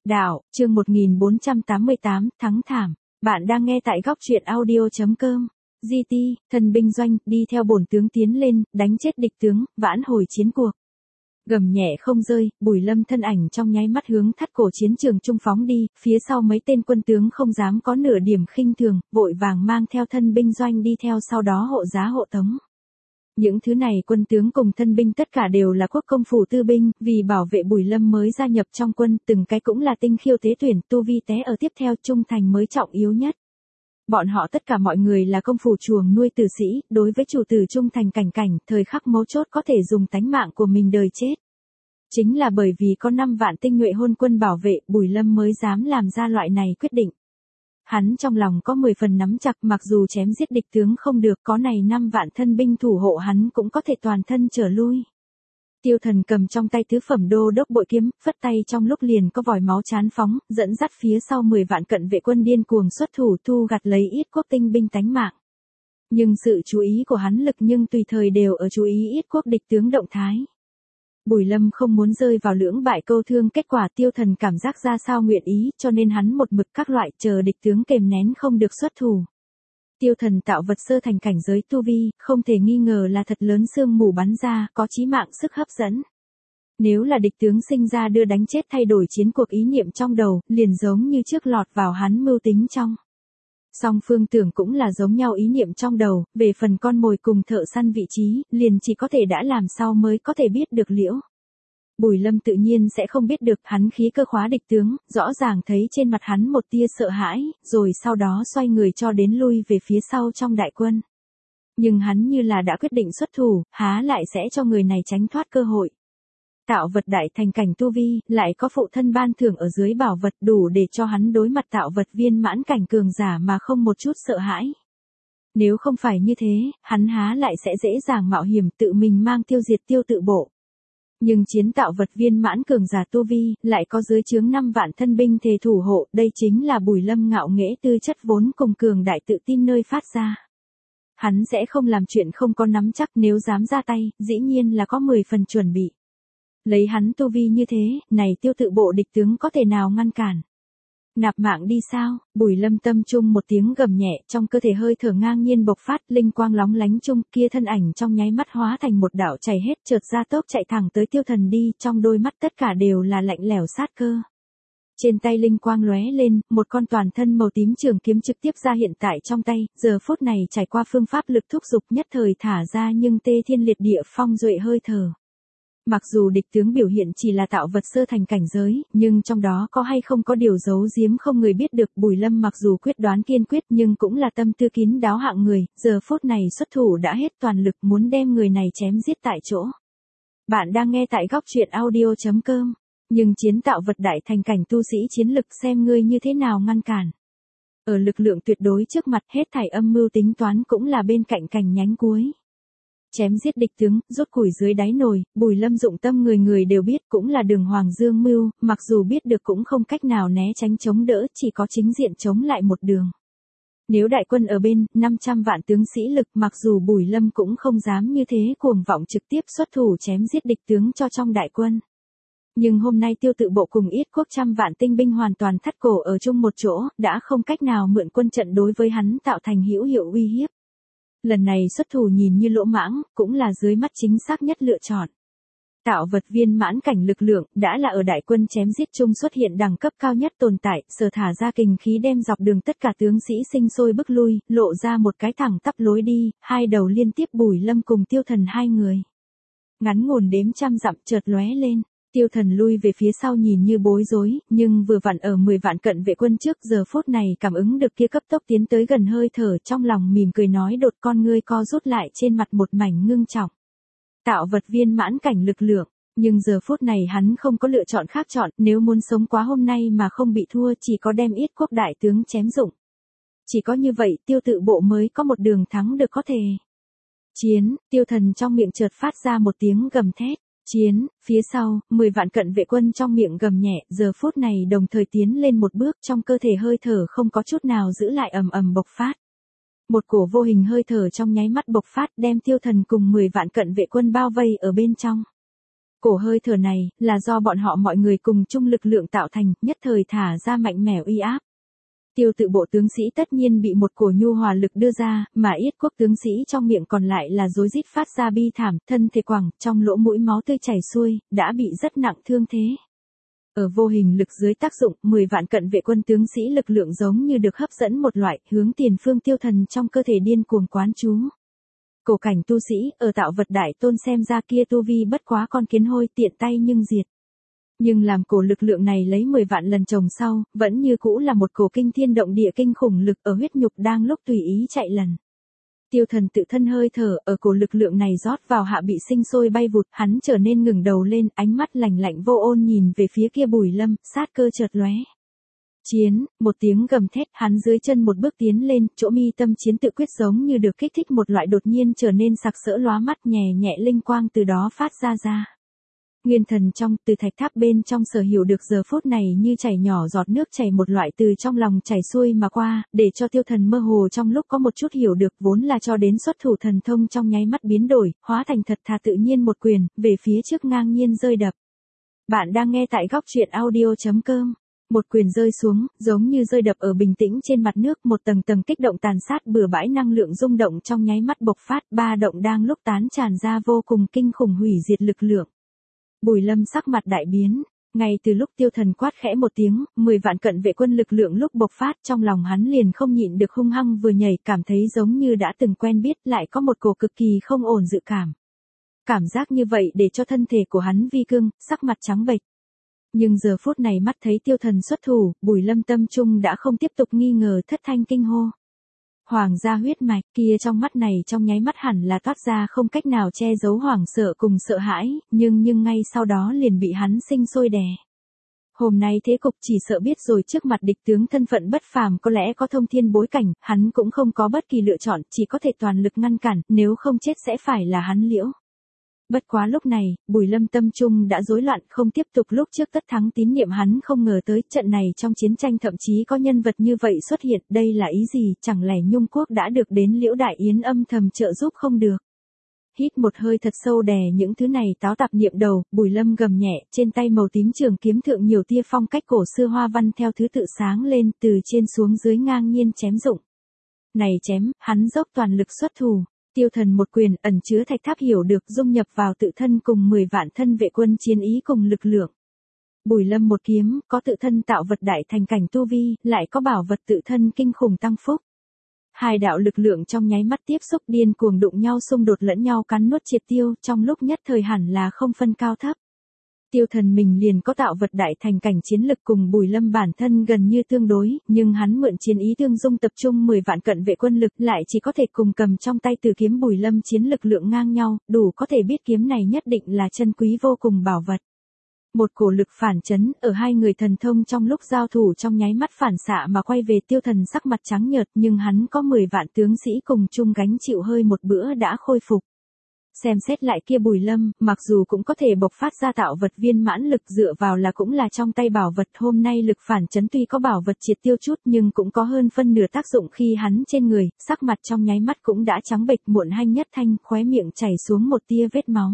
Đạo, chương 1488, thắng thảm. Bạn đang nghe tại góc truyện audio.com. GT, thần binh doanh, đi theo bổn tướng tiến lên, đánh chết địch tướng, vãn hồi chiến cuộc. Gầm nhẹ không rơi, Bùi Lâm thân ảnh trong nháy mắt hướng thắt cổ chiến trường trung phóng đi, phía sau mấy tên quân tướng không dám có nửa điểm khinh thường, vội vàng mang theo thân binh doanh đi theo sau đó hộ giá hộ tống. Những thứ này quân tướng cùng thân binh tất cả đều là quốc công phủ tư binh, vì bảo vệ Bùi Lâm mới gia nhập trong quân, từng cái cũng là tinh khiêu tế tuyển, tu vi té ở tiếp theo trung thành mới trọng yếu nhất. Bọn họ tất cả mọi người là công phủ chuồng nuôi tử sĩ, đối với chủ tử trung thành cảnh cảnh, thời khắc mấu chốt có thể dùng tánh mạng của mình đời chết. Chính là bởi vì có 5 vạn tinh nhuệ hôn quân bảo vệ, Bùi Lâm mới dám làm ra loại này quyết định. Hắn trong lòng có 10 phần nắm chặt, mặc dù chém giết địch tướng không được, có này 5 vạn thân binh thủ hộ hắn cũng có thể toàn thân trở lui. Tiêu Thần cầm trong tay tứ phẩm đô đốc bội kiếm, phất tay trong lúc liền có vòi máu chán phóng, dẫn dắt phía sau 10 vạn cận vệ quân điên cuồng xuất thủ thu gặt lấy ít quốc tinh binh tánh mạng. Nhưng sự chú ý của hắn lực nhưng tùy thời đều ở chú ý ít quốc địch tướng động thái. Bùi Lâm không muốn rơi vào lưỡng bại câu thương, kết quả Tiêu Thần cảm giác ra sao nguyện ý, cho nên hắn một mực các loại chờ địch tướng kềm nén không được xuất thủ. Tiêu Thần tạo vật sơ thành cảnh giới tu vi, không thể nghi ngờ là thật lớn sương mù bắn ra, có chí mạng sức hấp dẫn. Nếu là địch tướng sinh ra đưa đánh chết thay đổi chiến cuộc ý niệm trong đầu, liền giống như trước lọt vào hắn mưu tính trong. Song phương tưởng cũng là giống nhau ý niệm trong đầu, về phần con mồi cùng thợ săn vị trí, liền chỉ có thể đã làm sau mới có thể biết được liễu. Bùi Lâm tự nhiên sẽ không biết được, hắn khí cơ khóa địch tướng, rõ ràng thấy trên mặt hắn một tia sợ hãi, rồi sau đó xoay người cho đến lui về phía sau trong đại quân. Nhưng hắn như là đã quyết định xuất thủ, há lại sẽ cho người này tránh thoát cơ hội. Tạo vật đại thành cảnh tu vi, lại có phụ thân ban thưởng ở dưới bảo vật đủ để cho hắn đối mặt tạo vật viên mãn cảnh cường giả mà không một chút sợ hãi. Nếu không phải như thế, hắn há lại sẽ dễ dàng mạo hiểm tự mình mang tiêu diệt tiêu tự bộ. Nhưng chiến tạo vật viên mãn cường giả tu vi, lại có dưới chướng 5 vạn thân binh thề thủ hộ, đây chính là Bùi Lâm ngạo nghễ tư chất vốn cùng cường đại tự tin nơi phát ra. Hắn sẽ không làm chuyện không có nắm chắc, nếu dám ra tay, dĩ nhiên là có 10 phần chuẩn bị. Lấy hắn tu vi như thế, này tiêu tự bộ địch tướng có thể nào ngăn cản. Nạp mạng đi sao, Bùi Lâm tâm trung một tiếng gầm nhẹ, trong cơ thể hơi thở ngang nhiên bộc phát, linh quang lóng lánh chung, kia thân ảnh trong nháy mắt hóa thành một đạo chảy hết, chợt ra tốc chạy thẳng tới Tiêu Thần đi, trong đôi mắt tất cả đều là lạnh lẽo sát cơ. Trên tay linh quang lóe lên, một con toàn thân màu tím trường kiếm trực tiếp ra hiện tại trong tay, giờ phút này trải qua phương pháp lực thúc dục nhất thời thả ra nhưng tê thiên liệt địa phong duệ hơi thở. Mặc dù địch tướng biểu hiện chỉ là tạo vật sơ thành cảnh giới, nhưng trong đó có hay không có điều giấu giếm không người biết được. Bùi Lâm mặc dù quyết đoán kiên quyết nhưng cũng là tâm tư kín đáo hạng người, giờ phút này xuất thủ đã hết toàn lực muốn đem người này chém giết tại chỗ. Bạn đang nghe tại góc truyện audio.com, nhưng chiến tạo vật đại thành cảnh tu sĩ chiến lực xem ngươi như thế nào ngăn cản. Ở lực lượng tuyệt đối trước mặt hết thảy âm mưu tính toán cũng là bên cạnh cành nhánh cuối. Chém giết địch tướng, rút củi dưới đáy nồi, Bùi Lâm dụng tâm người người đều biết cũng là đường hoàng dương mưu, mặc dù biết được cũng không cách nào né tránh chống đỡ, chỉ có chính diện chống lại một đường. Nếu đại quân ở bên, 500 vạn tướng sĩ lực, mặc dù Bùi Lâm cũng không dám như thế cuồng vọng trực tiếp xuất thủ chém giết địch tướng cho trong đại quân. Nhưng hôm nay tiêu tự bộ cùng ít quốc trăm vạn tinh binh hoàn toàn thắt cổ ở chung một chỗ, đã không cách nào mượn quân trận đối với hắn tạo thành hữu hiệu uy hiếp. Lần này xuất thủ nhìn như lỗ mãng, cũng là dưới mắt chính xác nhất lựa chọn. Tạo vật viên mãn cảnh lực lượng, đã là ở đại quân chém giết chung xuất hiện đẳng cấp cao nhất tồn tại, sở thả ra kình khí đem dọc đường tất cả tướng sĩ sinh sôi bức lui, lộ ra một cái thẳng tắp lối đi, hai đầu liên tiếp Bùi Lâm cùng Tiêu Thần hai người. Ngắn ngủn đếm trăm dặm chợt lóe lên. Tiêu Thần lui về phía sau nhìn như bối rối, nhưng vừa vặn ở 10 vạn cận vệ quân trước, giờ phút này cảm ứng được kia cấp tốc tiến tới gần hơi thở, trong lòng mỉm cười nói đột con ngươi co rút lại trên mặt một mảnh ngưng trọng. Tạo vật viên mãn cảnh lực lượng, nhưng giờ phút này hắn không có lựa chọn khác chọn, nếu muốn sống quá hôm nay mà không bị thua chỉ có đem ít quốc đại tướng chém dụng. Chỉ có như vậy tiêu tự bộ mới có một đường thắng được có thể. Chiến, Tiêu Thần trong miệng chợt phát ra một tiếng gầm thét. Chiến, phía sau, 10 vạn cận vệ quân trong miệng gầm nhẹ, giờ phút này đồng thời tiến lên một bước, trong cơ thể hơi thở không có chút nào giữ lại ầm ầm bộc phát. Một cổ vô hình hơi thở trong nháy mắt bộc phát đem Tiêu Thần cùng 10 vạn cận vệ quân bao vây ở bên trong. Cổ hơi thở này, là do bọn họ mọi người cùng chung lực lượng tạo thành, nhất thời thả ra mạnh mẽ uy áp. Tiêu Tự bộ tướng sĩ tất nhiên bị một cổ nhu hòa lực đưa ra, mà Yết Quốc tướng sĩ trong miệng còn lại là rối rít phát ra bi thảm, thân thể quẳng, trong lỗ mũi máu tươi chảy xuôi, đã bị rất nặng thương thế. Ở vô hình lực dưới tác dụng, 10 vạn cận vệ quân tướng sĩ lực lượng giống như được hấp dẫn một loại, hướng tiền phương Tiêu Thần trong cơ thể điên cuồng quán chú. Cổ cảnh tu sĩ, ở tạo vật đại tôn xem ra kia tu vi bất quá con kiến hôi tiện tay nhưng diệt. Nhưng làm cổ lực lượng này lấy 10 vạn lần trồng sau, vẫn như cũ là một cổ kinh thiên động địa kinh khủng lực ở huyết nhục đang lúc tùy ý chạy lần. Tiêu Thần tự thân hơi thở ở cổ lực lượng này rót vào hạ bị sinh sôi bay vụt, hắn trở nên ngừng đầu lên, ánh mắt lạnh lạnh vô ôn nhìn về phía kia Bùi Lâm, sát cơ chợt lóe. Chiến, một tiếng gầm thét, hắn dưới chân một bước tiến lên, chỗ mi tâm chiến tự quyết giống như được kích thích một loại đột nhiên trở nên sặc sỡ lóa mắt, nhẹ nhẹ linh quang từ đó phát ra. Nguyên thần trong, từ thạch tháp bên trong sở hiểu được giờ phút này như chảy nhỏ giọt nước chảy một loại từ trong lòng chảy xuôi mà qua, để cho Tiêu Thần mơ hồ trong lúc có một chút hiểu được vốn là cho đến xuất thủ thần thông trong nháy mắt biến đổi, hóa thành thật thà tự nhiên một quyền, về phía trước ngang nhiên rơi đập. Bạn đang nghe tại góc truyện audio.com. Một quyền rơi xuống, giống như rơi đập ở bình tĩnh trên mặt nước, một tầng tầng kích động tàn sát bừa bãi năng lượng rung động trong nháy mắt bộc phát, ba động đang lúc tán tràn ra vô cùng kinh khủng hủy diệt lực lượng. Bùi Lâm sắc mặt đại biến, ngay từ lúc Tiêu Thần quát khẽ một tiếng, 10 vạn cận vệ quân lực lượng lúc bộc phát trong lòng hắn liền không nhịn được hung hăng vừa nhảy, cảm thấy giống như đã từng quen biết, lại có một cổ cực kỳ không ổn dự cảm. Cảm giác như vậy để cho thân thể của hắn vi cương, sắc mặt trắng bệch. Nhưng giờ phút này mắt thấy Tiêu Thần xuất thủ, Bùi Lâm tâm trung đã không tiếp tục nghi ngờ, thất thanh kinh hô. Hoàng gia huyết mạch, kia trong mắt này trong nháy mắt hẳn là toát ra không cách nào che giấu hoảng sợ cùng sợ hãi, nhưng ngay sau đó liền bị hắn sinh sôi đè. Hôm nay thế cục chỉ sợ biết rồi, trước mặt địch tướng thân phận bất phàm có lẽ có thông thiên bối cảnh, hắn cũng không có bất kỳ lựa chọn, chỉ có thể toàn lực ngăn cản, nếu không chết sẽ phải là hắn liễu. Bất quá lúc này, Bùi Lâm tâm trung đã rối loạn, không tiếp tục lúc trước tất thắng tín niệm, hắn không ngờ tới trận này trong chiến tranh thậm chí có nhân vật như vậy xuất hiện, đây là ý gì, chẳng lẽ Nhung Quốc đã được đến Liễu Đại Yến âm thầm trợ giúp không được. Hít một hơi thật sâu đè những thứ này táo tạp niệm đầu, Bùi Lâm gầm nhẹ, trên tay màu tím trường kiếm thượng nhiều tia phong cách cổ xưa hoa văn theo thứ tự sáng lên, từ trên xuống dưới ngang nhiên chém dụng. Này chém, hắn dốc toàn lực xuất thủ. Tiêu Thần một quyền ẩn chứa thạch tháp hiểu được dung nhập vào tự thân cùng 10 vạn thân vệ quân chiến ý cùng lực lượng. Bùi Lâm một kiếm, có tự thân tạo vật đại thành cảnh tu vi, lại có bảo vật tự thân kinh khủng tăng phúc. Hai đạo lực lượng trong nháy mắt tiếp xúc điên cuồng đụng nhau, xung đột lẫn nhau cắn nuốt triệt tiêu, trong lúc nhất thời hẳn là không phân cao thấp. Tiêu Thần mình liền có tạo vật đại thành cảnh chiến lực cùng Bùi Lâm bản thân gần như tương đối, nhưng hắn mượn chiến ý tương dung tập trung 10 vạn cận vệ quân lực, lại chỉ có thể cùng cầm trong tay từ kiếm Bùi Lâm chiến lực lượng ngang nhau, đủ có thể biết kiếm này nhất định là chân quý vô cùng bảo vật. Một cổ lực phản chấn ở hai người thần thông trong lúc giao thủ trong nháy mắt phản xạ mà quay về. Tiêu Thần sắc mặt trắng nhợt, nhưng hắn có 10 vạn tướng sĩ cùng chung gánh chịu, hơi một bữa đã khôi phục. Xem xét lại kia Bùi Lâm, mặc dù cũng có thể bộc phát ra tạo vật viên mãn lực, dựa vào là cũng là trong tay bảo vật, hôm nay lực phản chấn tuy có bảo vật triệt tiêu chút nhưng cũng có hơn phân nửa tác dụng khi hắn trên người, sắc mặt trong nháy mắt cũng đã trắng bệch, muộn hanh nhất thanh, khóe miệng chảy xuống một tia vết máu.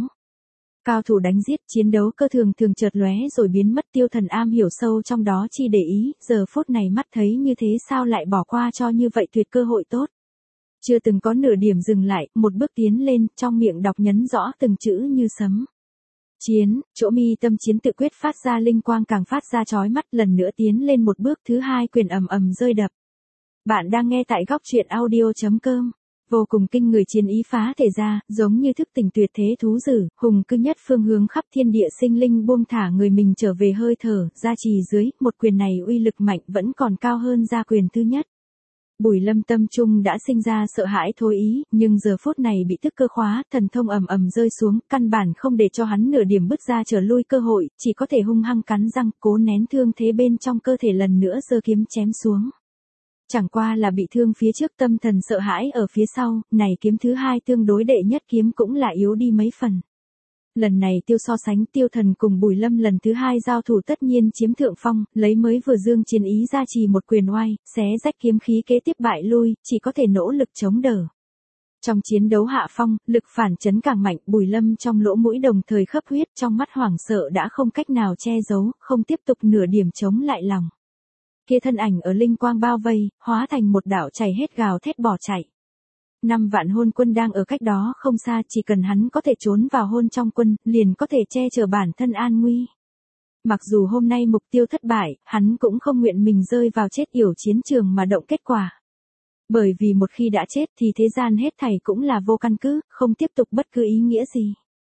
Cao thủ đánh giết, chiến đấu cơ thường chợt lóe rồi biến mất. Tiêu Thần am hiểu sâu trong đó chi để ý, giờ phút này mắt thấy như thế sao lại bỏ qua cho như vậy tuyệt cơ hội tốt. Chưa từng có nửa điểm dừng lại, một bước tiến lên, trong miệng đọc nhấn rõ từng chữ như sấm. Chiến, chỗ mi tâm chiến tự quyết phát ra linh quang càng phát ra chói mắt, lần nữa tiến lên một bước, thứ hai quyền ầm ầm rơi đập. Bạn đang nghe tại góc truyện audio.com. Vô cùng kinh người chiến ý phá thể ra, giống như thức tỉnh tuyệt thế thú dữ, hùng cư nhất phương hướng khắp thiên địa sinh linh buông thả người mình trở về hơi thở, gia trì dưới, một quyền này uy lực mạnh vẫn còn cao hơn gia quyền thứ nhất. Bùi Lâm tâm trung đã sinh ra sợ hãi thối ý, nhưng giờ phút này bị tức cơ khóa, thần thông ầm ầm rơi xuống, căn bản không để cho hắn nửa điểm bứt ra trở lui cơ hội, chỉ có thể hung hăng cắn răng, cố nén thương thế bên trong cơ thể, lần nữa giơ kiếm chém xuống. Chẳng qua là bị thương phía trước, tâm thần sợ hãi ở phía sau, này kiếm thứ hai tương đối đệ nhất kiếm cũng là yếu đi mấy phần. Lần này so sánh, Tiêu Thần cùng Bùi Lâm lần thứ hai giao thủ tất nhiên chiếm thượng phong, lấy mới vừa dương chiến ý ra trì một quyền oai, xé rách kiếm khí kế tiếp bại lui, chỉ có thể nỗ lực chống đỡ. Trong chiến đấu hạ phong, lực phản chấn càng mạnh, Bùi Lâm trong lỗ mũi đồng thời khấp huyết, trong mắt hoảng sợ đã không cách nào che giấu, không tiếp tục nửa điểm chống lại lòng. Kia thân ảnh ở linh quang bao vây, hóa thành một đạo chảy hết gào thét bỏ chạy. 5 vạn hôn quân đang ở cách đó không xa, chỉ cần hắn có thể trốn vào hôn trong quân, liền có thể che chở bản thân an nguy. Mặc dù hôm nay mục tiêu thất bại, hắn cũng không nguyện mình rơi vào chết yểu chiến trường mà động kết quả. Bởi vì một khi đã chết thì thế gian hết thảy cũng là vô căn cứ, không tiếp tục bất cứ ý nghĩa gì.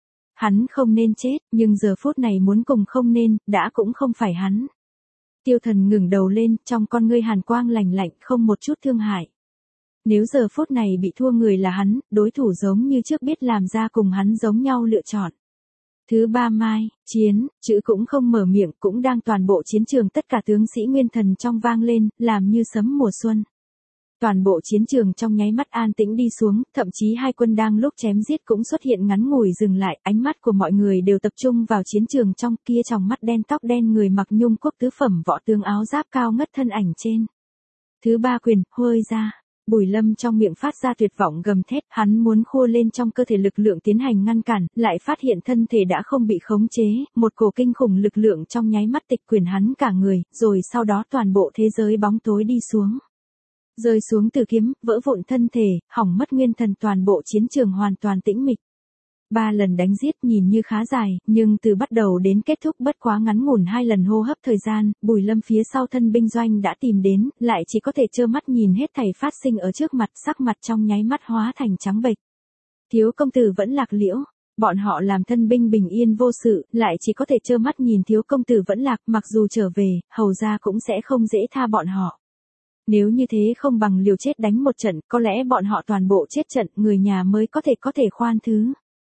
Hắn không nên chết, nhưng giờ phút này muốn cùng không nên, đã cũng không phải hắn. Tiêu Thần ngẩng đầu lên, trong con ngươi hàn quang lạnh lạnh, không một chút thương hại. Nếu giờ phút này bị thua người là hắn, đối thủ giống như trước biết làm ra cùng hắn giống nhau lựa chọn. Thứ 3 mai, chiến, chữ cũng không mở miệng, cũng đang toàn bộ chiến trường tất cả tướng sĩ nguyên thần trong vang lên, làm như sấm mùa xuân. Toàn bộ chiến trường trong nháy mắt an tĩnh đi xuống, thậm chí hai quân đang lúc chém giết cũng xuất hiện ngắn ngủi dừng lại, ánh mắt của mọi người đều tập trung vào chiến trường trong kia trong mắt đen tóc đen người mặc nhung quốc tứ phẩm võ tướng áo giáp cao ngất thân ảnh trên. Thứ 3 quyền, hơi ra. Bùi Lâm trong miệng phát ra tuyệt vọng gầm thét, hắn muốn khua lên trong cơ thể lực lượng tiến hành ngăn cản, lại phát hiện thân thể đã không bị khống chế, một cổ kinh khủng lực lượng trong nháy mắt tịch quyển hắn cả người, rồi sau đó toàn bộ thế giới bóng tối đi xuống. Rơi xuống từ kiếm, vỡ vụn thân thể, hỏng mất nguyên thần, toàn bộ chiến trường hoàn toàn tĩnh mịch. 3 lần đánh giết nhìn như khá dài, nhưng từ bắt đầu đến kết thúc bất quá ngắn ngủn 2 lần hô hấp thời gian, Bùi Lâm phía sau thân binh doanh đã tìm đến, lại chỉ có thể trơ mắt nhìn hết thảy phát sinh ở trước mặt, sắc mặt trong nháy mắt hóa thành trắng bệch. Thiếu công tử vẫn lạc liễu, bọn họ làm thân binh bình yên vô sự, lại chỉ có thể trơ mắt nhìn thiếu công tử vẫn lạc, mặc dù trở về, hầu ra cũng sẽ không dễ tha bọn họ. Nếu như thế không bằng liều chết đánh một trận, có lẽ bọn họ toàn bộ chết trận, người nhà mới có thể khoan thứ.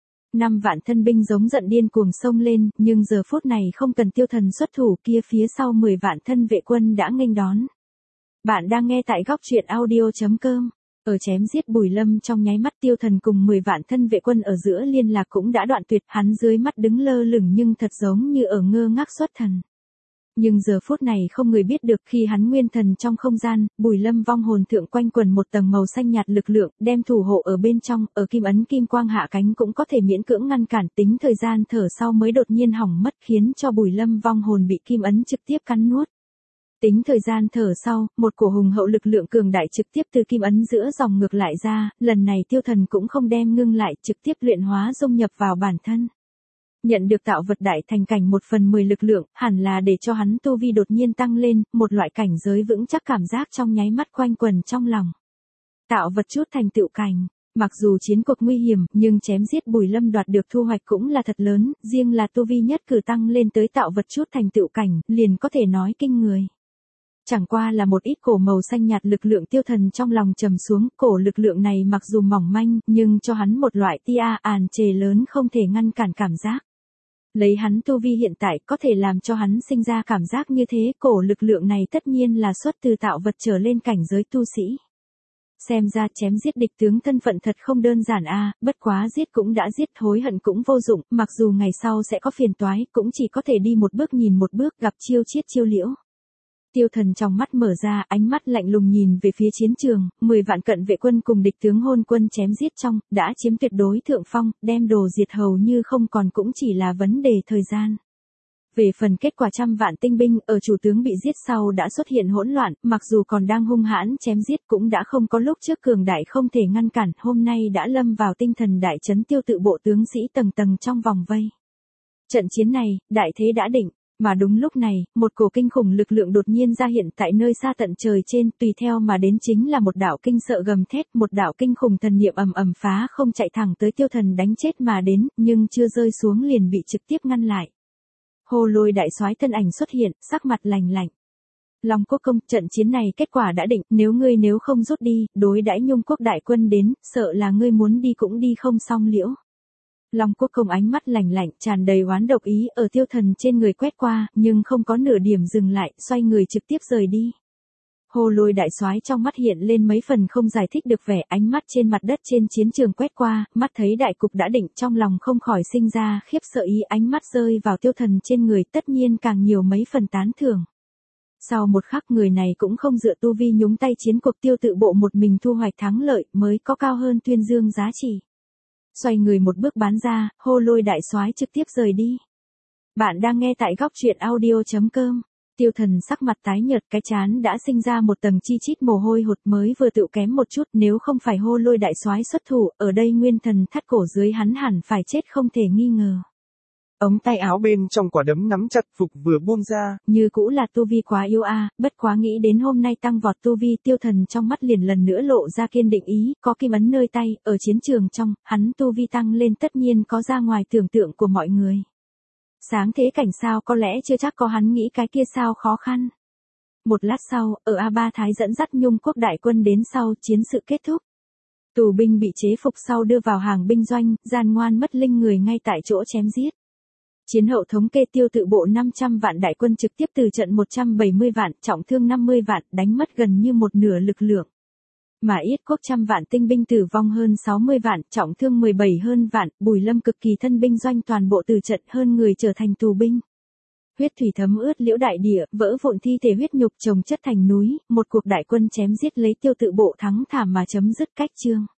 5 vạn thân binh giống giận điên cuồng xông lên, nhưng giờ phút này không cần Tiêu Thần xuất thủ, kia phía sau 10 vạn thân vệ quân đã nghênh đón. Bạn đang nghe tại góc truyện audio.com. Ở chém giết Bùi Lâm trong nháy mắt, Tiêu Thần cùng 10 vạn thân vệ quân ở giữa liên lạc cũng đã đoạn tuyệt, hắn dưới mắt đứng lơ lửng nhưng thật giống như ở ngơ ngác xuất thần. Nhưng giờ phút này không người biết được, khi hắn nguyên thần trong không gian, Bùi Lâm vong hồn thượng quanh quần một tầng màu xanh nhạt lực lượng, đem thủ hộ ở bên trong, ở kim ấn kim quang hạ cánh cũng có thể miễn cưỡng ngăn cản, tính thời gian thở sau mới đột nhiên hỏng mất, khiến cho Bùi Lâm vong hồn bị kim ấn trực tiếp cắn nuốt. Tính thời gian thở sau, một cổ hùng hậu lực lượng cường đại trực tiếp từ kim ấn giữa dòng ngược lại ra, lần này Tiêu Thần cũng không đem ngưng lại, trực tiếp luyện hóa dung nhập vào bản thân. Nhận được tạo vật đại thành cảnh 1/10 lực lượng, hẳn là để cho hắn tu vi đột nhiên tăng lên, một loại cảnh giới vững chắc cảm giác trong nháy mắt quanh quần trong lòng. Tạo vật chút thành tựu cảnh, mặc dù chiến cuộc nguy hiểm, nhưng chém giết Bùi Lâm đoạt được thu hoạch cũng là thật lớn, riêng là tu vi nhất cử tăng lên tới tạo vật chút thành tựu cảnh, liền có thể nói kinh người. Chẳng qua là một ít cổ màu xanh nhạt lực lượng. Tiêu Thần trong lòng trầm xuống, cổ lực lượng này mặc dù mỏng manh, nhưng cho hắn một loại tia àn chề lớn không thể ngăn cản cảm giác. Lấy hắn tu vi hiện tại có thể làm cho hắn sinh ra cảm giác như thế, cổ lực lượng này tất nhiên là xuất từ tạo vật trở lên cảnh giới tu sĩ. Xem ra chém giết địch tướng thân phận thật không đơn giản a, bất quá giết cũng đã giết, hối hận cũng vô dụng, mặc dù ngày sau sẽ có phiền toái, cũng chỉ có thể đi một bước nhìn một bước, gặp chiêu chiết chiêu liễu. Tiêu Thần trong mắt mở ra, ánh mắt lạnh lùng nhìn về phía chiến trường, 10 vạn cận vệ quân cùng địch tướng hôn quân chém giết trong, đã chiếm tuyệt đối thượng phong, đem đồ diệt hầu như không còn cũng chỉ là vấn đề thời gian. Về phần kết quả 100 vạn tinh binh ở chủ tướng bị giết sau đã xuất hiện hỗn loạn, mặc dù còn đang hung hãn chém giết cũng đã không có lúc trước cường đại không thể ngăn cản, hôm nay đã lâm vào tinh thần đại chấn, Tiêu tự bộ tướng sĩ tầng tầng trong vòng vây. Trận chiến này, đại thế đã định. Mà đúng lúc này, một cổ kinh khủng lực lượng đột nhiên ra hiện tại nơi xa tận trời trên, tùy theo mà đến chính là một đạo kinh sợ gầm thét, một đạo kinh khủng thần niệm ầm ầm phá không chạy thẳng tới Tiêu Thần đánh chết mà đến, nhưng chưa rơi xuống liền bị trực tiếp ngăn lại. Hồ Lôi đại soái thân ảnh xuất hiện, sắc mặt lạnh lạnh. Long Quốc công, trận chiến này kết quả đã định, nếu không rút đi, đối đãi Nhung quốc đại quân đến, sợ là ngươi muốn đi cũng đi không xong liễu. Long Quốc công ánh mắt lạnh lạnh, tràn đầy oán độc ý ở Tiêu Thần trên người quét qua, nhưng không có nửa điểm dừng lại, xoay người trực tiếp rời đi. Hồ Lôi đại soái trong mắt hiện lên mấy phần không giải thích được vẻ, ánh mắt trên mặt đất trên chiến trường quét qua, mắt thấy đại cục đã định, trong lòng không khỏi sinh ra khiếp sợ ý, ánh mắt rơi vào Tiêu Thần trên người, tất nhiên càng nhiều mấy phần tán thưởng. Sau một khắc người này cũng không dựa tu vi nhúng tay chiến cuộc, Tiêu Tự Bộ một mình thu hoạch thắng lợi mới có cao hơn tuyên dương giá trị. Xoay người một bước bán ra, hô Lôi đại soái trực tiếp rời đi. Bạn đang nghe tại góc truyện audio.com. Tiêu Thần sắc mặt tái nhợt, cái trán đã sinh ra một tầng chi chít mồ hôi hột, mới vừa tựu kém một chút, nếu không phải hô Lôi đại soái xuất thủ, ở đây nguyên thần thắt cổ dưới hắn hẳn phải chết không thể nghi ngờ. Ống tay áo bên trong quả đấm nắm chặt Phục vừa buông ra. Như cũ là tu vi quá yếu a, bất quá nghĩ đến hôm nay tăng vọt tu vi, Tiêu Thần trong mắt liền lần nữa lộ ra kiên định ý, có kim ấn nơi tay, ở chiến trường trong, hắn tu vi tăng lên tất nhiên có ra ngoài tưởng tượng của mọi người. Sáng thế cảnh sao có lẽ chưa chắc có hắn nghĩ cái kia sao khó khăn. Một lát sau, ở A3 Thái dẫn dắt Nhung quốc đại quân đến sau, chiến sự kết thúc. Tù binh bị chế phục sau đưa vào hàng binh doanh, gian ngoan mất linh người ngay tại chỗ chém giết. Chiến hậu thống kê Tiêu Tự Bộ 500 vạn đại quân trực tiếp từ trận 170 vạn, trọng thương 50 vạn, đánh mất gần như một nửa lực lượng. Mà Yết quốc 100 vạn tinh binh tử vong hơn 60 vạn, trọng thương 17 hơn vạn, Bùi Lâm cực kỳ thân binh doanh toàn bộ từ trận hơn người trở thành tù binh. Huyết thủy thấm ướt liễu đại địa, vỡ vụn thi thể huyết nhục chồng chất thành núi, một cuộc đại quân chém giết lấy Tiêu Tự Bộ thắng thảm mà chấm dứt cách chương.